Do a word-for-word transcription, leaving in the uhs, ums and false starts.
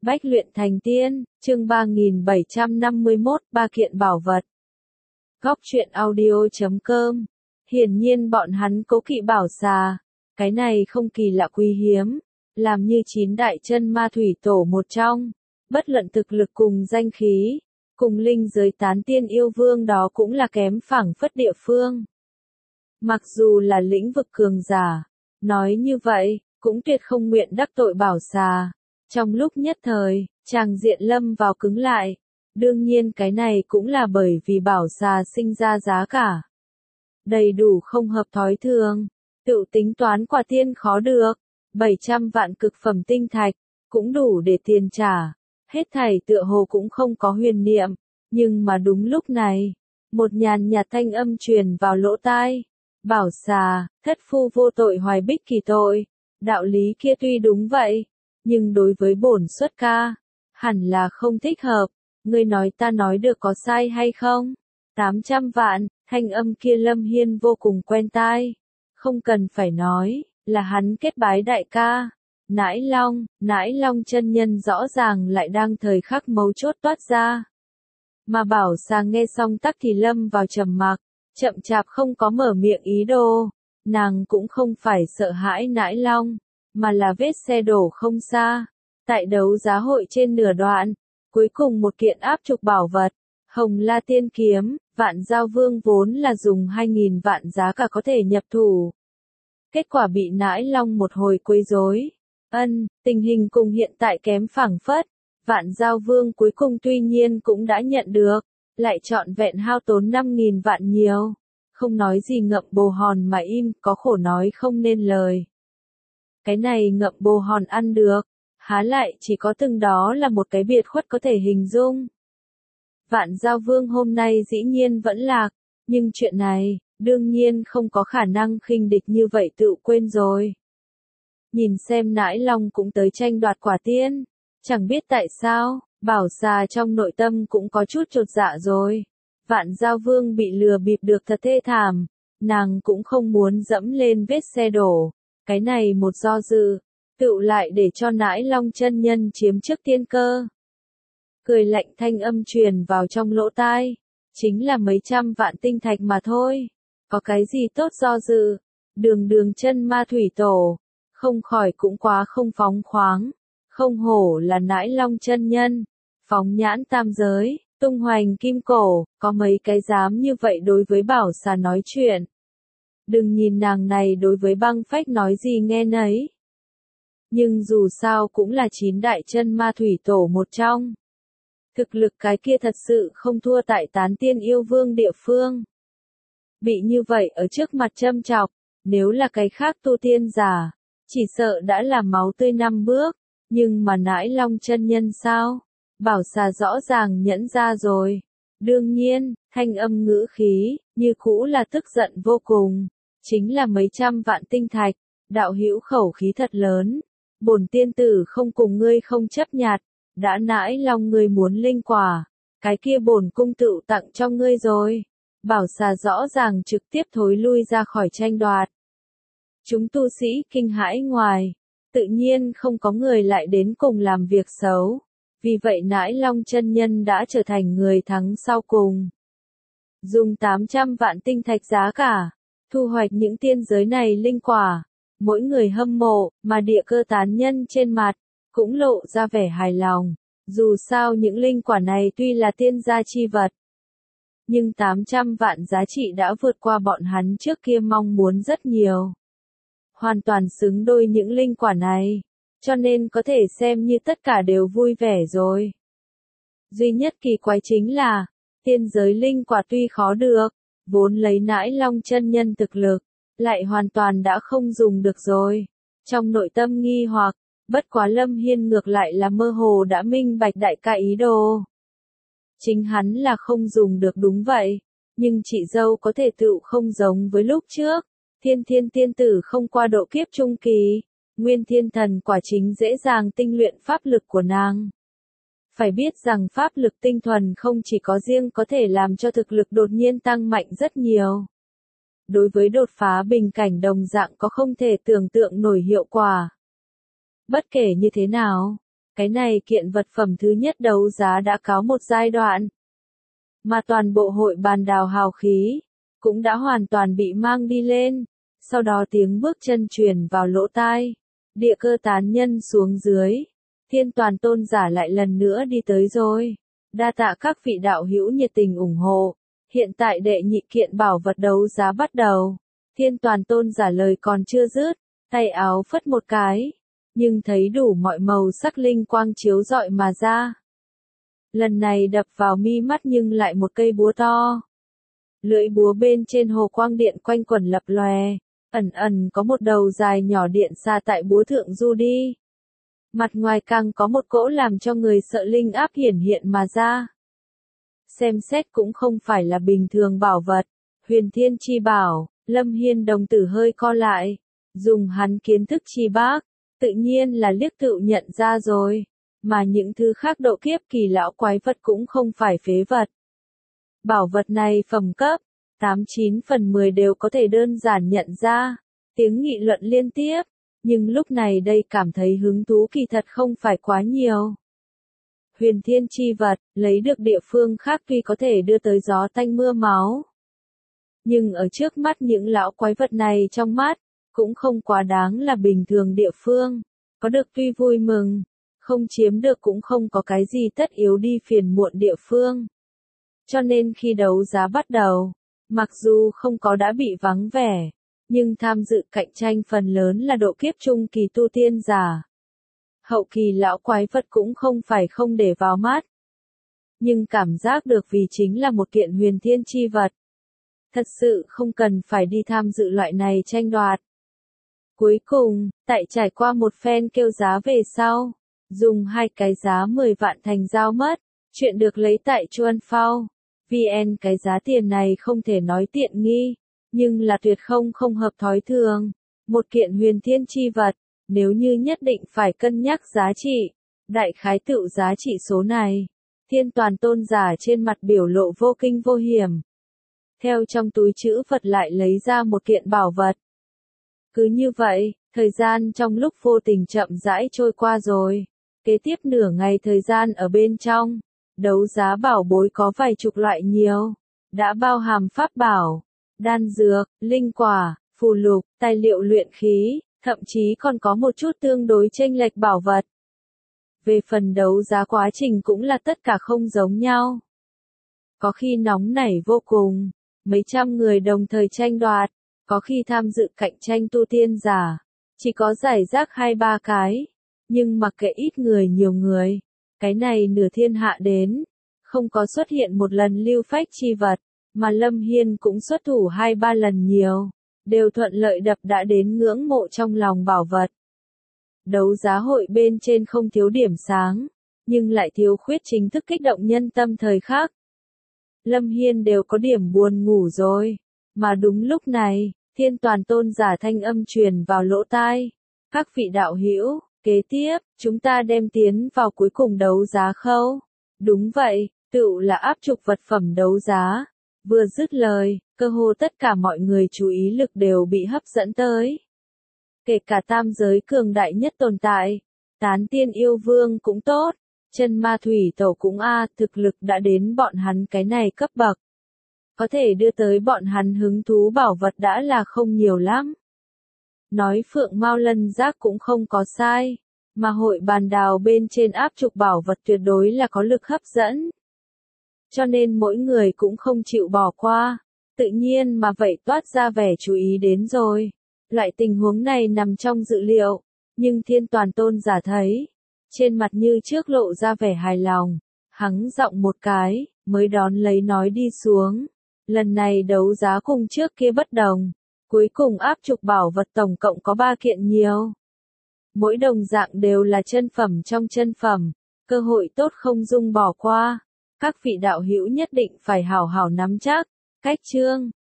Bách luyện thành tiên, chương ba nghìn bảy trăm năm mươi mốt, ba kiện bảo vật. Góc truyện audio chấm com. Hiển nhiên bọn hắn cố kỵ bảo xà. Cái này không kỳ lạ quý hiếm. Làm như chín đại chân ma thủy tổ một trong. Bất luận thực lực cùng danh khí. Cùng linh giới tán tiên yêu vương đó cũng là kém phảng phất địa phương. Mặc dù là lĩnh vực cường giả. Nói như vậy, cũng tuyệt không nguyện đắc tội bảo xà. Trong lúc nhất thời, chàng diện lâm vào cứng lại. Đương nhiên cái này cũng là bởi vì bảo xà sinh ra giá cả. Đầy đủ không hợp thói thường. Tự tính toán quả tiên khó được. bảy trăm vạn cực phẩm tinh thạch. Cũng đủ để tiền trả. Hết thảy tựa hồ cũng không có huyền niệm. Nhưng mà đúng lúc này. Một nhàn nhạt thanh âm truyền vào lỗ tai. Bảo xà, thất phu vô tội hoài bích kỳ tội. Đạo lý kia tuy đúng vậy. Nhưng đối với bổn xuất ca, hẳn là không thích hợp. Ngươi nói ta nói được có sai hay không? tám trăm vạn, thanh âm kia Lâm Hiên vô cùng quen tai. Không cần phải nói, là hắn kết bái đại ca. Nãi Long, Nãi Long chân nhân rõ ràng lại đang thời khắc mấu chốt toát ra. Mà bảo xà nghe xong tắc thì lâm vào trầm mặc, chậm chạp không có mở miệng ý đồ. Nàng cũng không phải sợ hãi Nãi Long. Mà là vết xe đổ không xa. Tại đấu giá hội trên nửa đoạn, cuối cùng một kiện áp trục bảo vật, Hồng La Tiên Kiếm, Vạn Giao Vương vốn là dùng hai nghìn vạn giá cả có thể nhập thủ. Kết quả bị Nãi Long một hồi quấy rối. Ân, tình hình cùng hiện tại kém phảng phất. Vạn Giao Vương cuối cùng tuy nhiên cũng đã nhận được, lại trọn vẹn hao tốn năm nghìn vạn nhiều. Không nói gì ngậm bồ hòn mà im, có khổ nói không nên lời. Cái này ngậm bồ hòn ăn được, há lại chỉ có từng đó là một cái biệt khuất có thể hình dung. Vạn Giao Vương hôm nay dĩ nhiên vẫn lạc, nhưng chuyện này, đương nhiên không có khả năng khinh địch như vậy tự quên rồi. Nhìn xem Nãi Long cũng tới tranh đoạt quả tiên, chẳng biết tại sao, bảo xà trong nội tâm cũng có chút chột dạ rồi. Vạn Giao Vương bị lừa bịp được thật thê thảm, nàng cũng không muốn dẫm lên vết xe đổ. Cái này một do dự, tựu lại để cho Nãi Long chân nhân chiếm trước tiên cơ. Cười lạnh thanh âm truyền vào trong lỗ tai, chính là mấy trăm vạn tinh thạch mà thôi, có cái gì tốt do dự, đường đường chân ma thủy tổ, không khỏi cũng quá không phóng khoáng, không hổ là Nãi Long chân nhân, phóng nhãn tam giới, tung hoành kim cổ, có mấy cái dám như vậy đối với bảo xà nói chuyện. Đừng nhìn nàng này đối với băng phách nói gì nghe nấy. Nhưng dù sao cũng là chín đại chân ma thủy tổ một trong. Thực lực cái kia thật sự không thua tại tán tiên yêu vương địa phương. Bị như vậy ở trước mặt châm chọc, nếu là cái khác tu tiên giả, chỉ sợ đã là máu tươi năm bước. Nhưng mà Nãi Long chân nhân sao? Bảo xà rõ ràng nhẫn ra rồi. Đương nhiên, thanh âm ngữ khí, như cũ là tức giận vô cùng. Chính là mấy trăm vạn tinh thạch, đạo hữu khẩu khí thật lớn. Bổn tiên tử không cùng ngươi không chấp nhặt, đã Nãi Long ngươi muốn linh quả, cái kia bổn cung tựu tặng cho ngươi rồi. Bảo xà rõ ràng trực tiếp thối lui ra khỏi tranh đoạt. Chúng tu sĩ kinh hãi ngoài, tự nhiên không có người lại đến cùng làm việc xấu. Vì vậy Nãi Long chân nhân đã trở thành người thắng sau cùng. Dùng tám trăm vạn tinh thạch giá cả, thu hoạch những tiên giới này linh quả, mỗi người hâm mộ, mà địa cơ tán nhân trên mặt, cũng lộ ra vẻ hài lòng. Dù sao những linh quả này tuy là tiên gia chi vật, nhưng tám trăm vạn giá trị đã vượt qua bọn hắn trước kia mong muốn rất nhiều. Hoàn toàn xứng đôi những linh quả này, cho nên có thể xem như tất cả đều vui vẻ rồi. Duy nhất kỳ quái chính là, tiên giới linh quả tuy khó được, vốn lấy Nãi Long chân nhân thực lực, lại hoàn toàn đã không dùng được rồi. Trong nội tâm nghi hoặc, bất quá Lâm Hiên ngược lại là mơ hồ đã minh bạch đại ca ý đồ. Chính hắn là không dùng được đúng vậy, nhưng chị dâu có thể tựu không giống với lúc trước. Thiên thiên tiên tử không qua độ kiếp trung kỳ, nguyên thiên thần quả chính dễ dàng tinh luyện pháp lực của nàng. Phải biết rằng pháp lực tinh thuần không chỉ có riêng có thể làm cho thực lực đột nhiên tăng mạnh rất nhiều. Đối với đột phá bình cảnh đồng dạng có không thể tưởng tượng nổi hiệu quả. Bất kể như thế nào, Cái này kiện vật phẩm thứ nhất đấu giá đã cáo một giai đoạn. Mà toàn bộ hội bàn đào hào khí, cũng đã hoàn toàn bị mang đi lên. Sau đó tiếng bước chân truyền vào lỗ tai. Địa cơ tán nhân xuống dưới. Thiên toàn tôn giả lại lần nữa đi tới rồi. Đa tạ các vị đạo hữu nhiệt tình ủng hộ. Hiện tại đệ nhị kiện bảo vật đấu giá bắt đầu. Thiên toàn tôn giả lời còn chưa dứt, tay áo phất một cái. Nhưng thấy đủ mọi màu sắc linh quang chiếu rọi mà ra. Lần này đập vào mi mắt nhưng lại một cây búa to. Lưỡi búa bên trên hồ quang điện quanh quẩn lập lòe. Ẩn ẩn có một đầu dài nhỏ điện xa tại búa thượng du đi. Mặt ngoài càng có một cỗ làm cho người sợ linh áp hiển hiện mà ra. Xem xét cũng không phải là bình thường bảo vật. Huyền thiên chi bảo, Lâm Hiên đồng tử hơi co lại. Dùng hắn kiến thức chi bác, tự nhiên là liếc tự nhận ra rồi. Mà những thứ khác độ kiếp kỳ lão quái vật cũng không phải phế vật. Bảo vật này phẩm cấp, tám chín phần mười đều có thể đơn giản nhận ra. Tiếng nghị luận liên tiếp, nhưng lúc này đây cảm thấy hứng thú kỳ thật không phải quá nhiều. Huyền thiên chi vật, lấy được địa phương khác tuy có thể đưa tới gió tanh mưa máu. Nhưng ở trước mắt những lão quái vật này trong mắt, cũng không quá đáng là bình thường địa phương. Có được tuy vui mừng, không chiếm được cũng không có cái gì tất yếu đi phiền muộn địa phương. Cho nên khi đấu giá bắt đầu, mặc dù không có đã bị vắng vẻ, nhưng tham dự cạnh tranh phần lớn là độ kiếp trung kỳ tu tiên giả. Hậu kỳ lão quái vật cũng không phải không để vào mắt. Nhưng cảm giác được vì chính là một kiện huyền thiên chi vật. Thật sự không cần phải đi tham dự loại này tranh đoạt. Cuối cùng, tại trải qua một phen kêu giá về sau, dùng hai cái giá mười vạn thành giao mất, chuyện được lấy tại Chuan Phao. vê en cái giá tiền này không thể nói tiện nghi, nhưng là tuyệt không không hợp thói thường. Một kiện huyền thiên chi vật, nếu như nhất định phải cân nhắc giá trị, đại khái tựu giá trị số này. Thiên toàn tôn giả trên mặt biểu lộ vô kinh vô hiểm. Theo trong túi trữ vật lại lấy ra một kiện bảo vật. Cứ như vậy, thời gian trong lúc vô tình chậm rãi trôi qua rồi. Kế tiếp nửa ngày thời gian ở bên trong, đấu giá bảo bối có vài chục loại nhiều. Đã bao hàm pháp bảo, đan dược, linh quả, phù lục, tài liệu luyện khí, thậm chí còn có một chút tương đối chênh lệch bảo vật. Về phần đấu giá quá trình cũng là tất cả không giống nhau. Có khi nóng nảy vô cùng, mấy trăm người đồng thời tranh đoạt, có khi tham dự cạnh tranh tu tiên giả, chỉ có giải rác hai ba cái, nhưng mặc kệ ít người nhiều người, cái này nửa thiên hạ đến, không có xuất hiện một lần lưu phách chi vật, mà Lâm Hiên cũng xuất thủ hai ba lần nhiều, đều thuận lợi đập đã đến ngưỡng mộ trong lòng bảo vật. Đấu giá hội bên trên không thiếu điểm sáng, nhưng lại thiếu khuyết chính thức kích động nhân tâm thời khắc. Lâm Hiên đều có điểm buồn ngủ rồi, mà đúng lúc này, thiên toàn tôn giả thanh âm truyền vào lỗ tai. Các vị đạo hữu, kế tiếp, chúng ta đem tiến vào cuối cùng đấu giá khâu. Đúng vậy, tựu là áp trục vật phẩm đấu giá. Vừa dứt lời, cơ hồ tất cả mọi người chú ý lực đều bị hấp dẫn tới. Kể cả tam giới cường đại nhất tồn tại, tán tiên yêu vương cũng tốt, chân ma thủy tổ cũng a, thực lực đã đến bọn hắn cái này cấp bậc. Có thể đưa tới bọn hắn hứng thú bảo vật đã là không nhiều lắm. Nói phượng mao lân giác cũng không có sai, mà hội bàn đào bên trên áp trục bảo vật tuyệt đối là có lực hấp dẫn. Cho nên mỗi người cũng không chịu bỏ qua, tự nhiên mà vậy toát ra vẻ chú ý đến rồi. Loại tình huống này nằm trong dự liệu, nhưng thiên toàn tôn giả thấy, trên mặt như trước lộ ra vẻ hài lòng, hắng giọng một cái, mới đón lấy nói đi xuống. Lần này đấu giá cùng trước kia bất đồng, cuối cùng áp trục bảo vật tổng cộng có ba kiện nhiều. Mỗi đồng dạng đều là chân phẩm trong chân phẩm, cơ hội tốt không dung bỏ qua. Các vị đạo hữu nhất định phải hảo hảo nắm chắc. Cách chương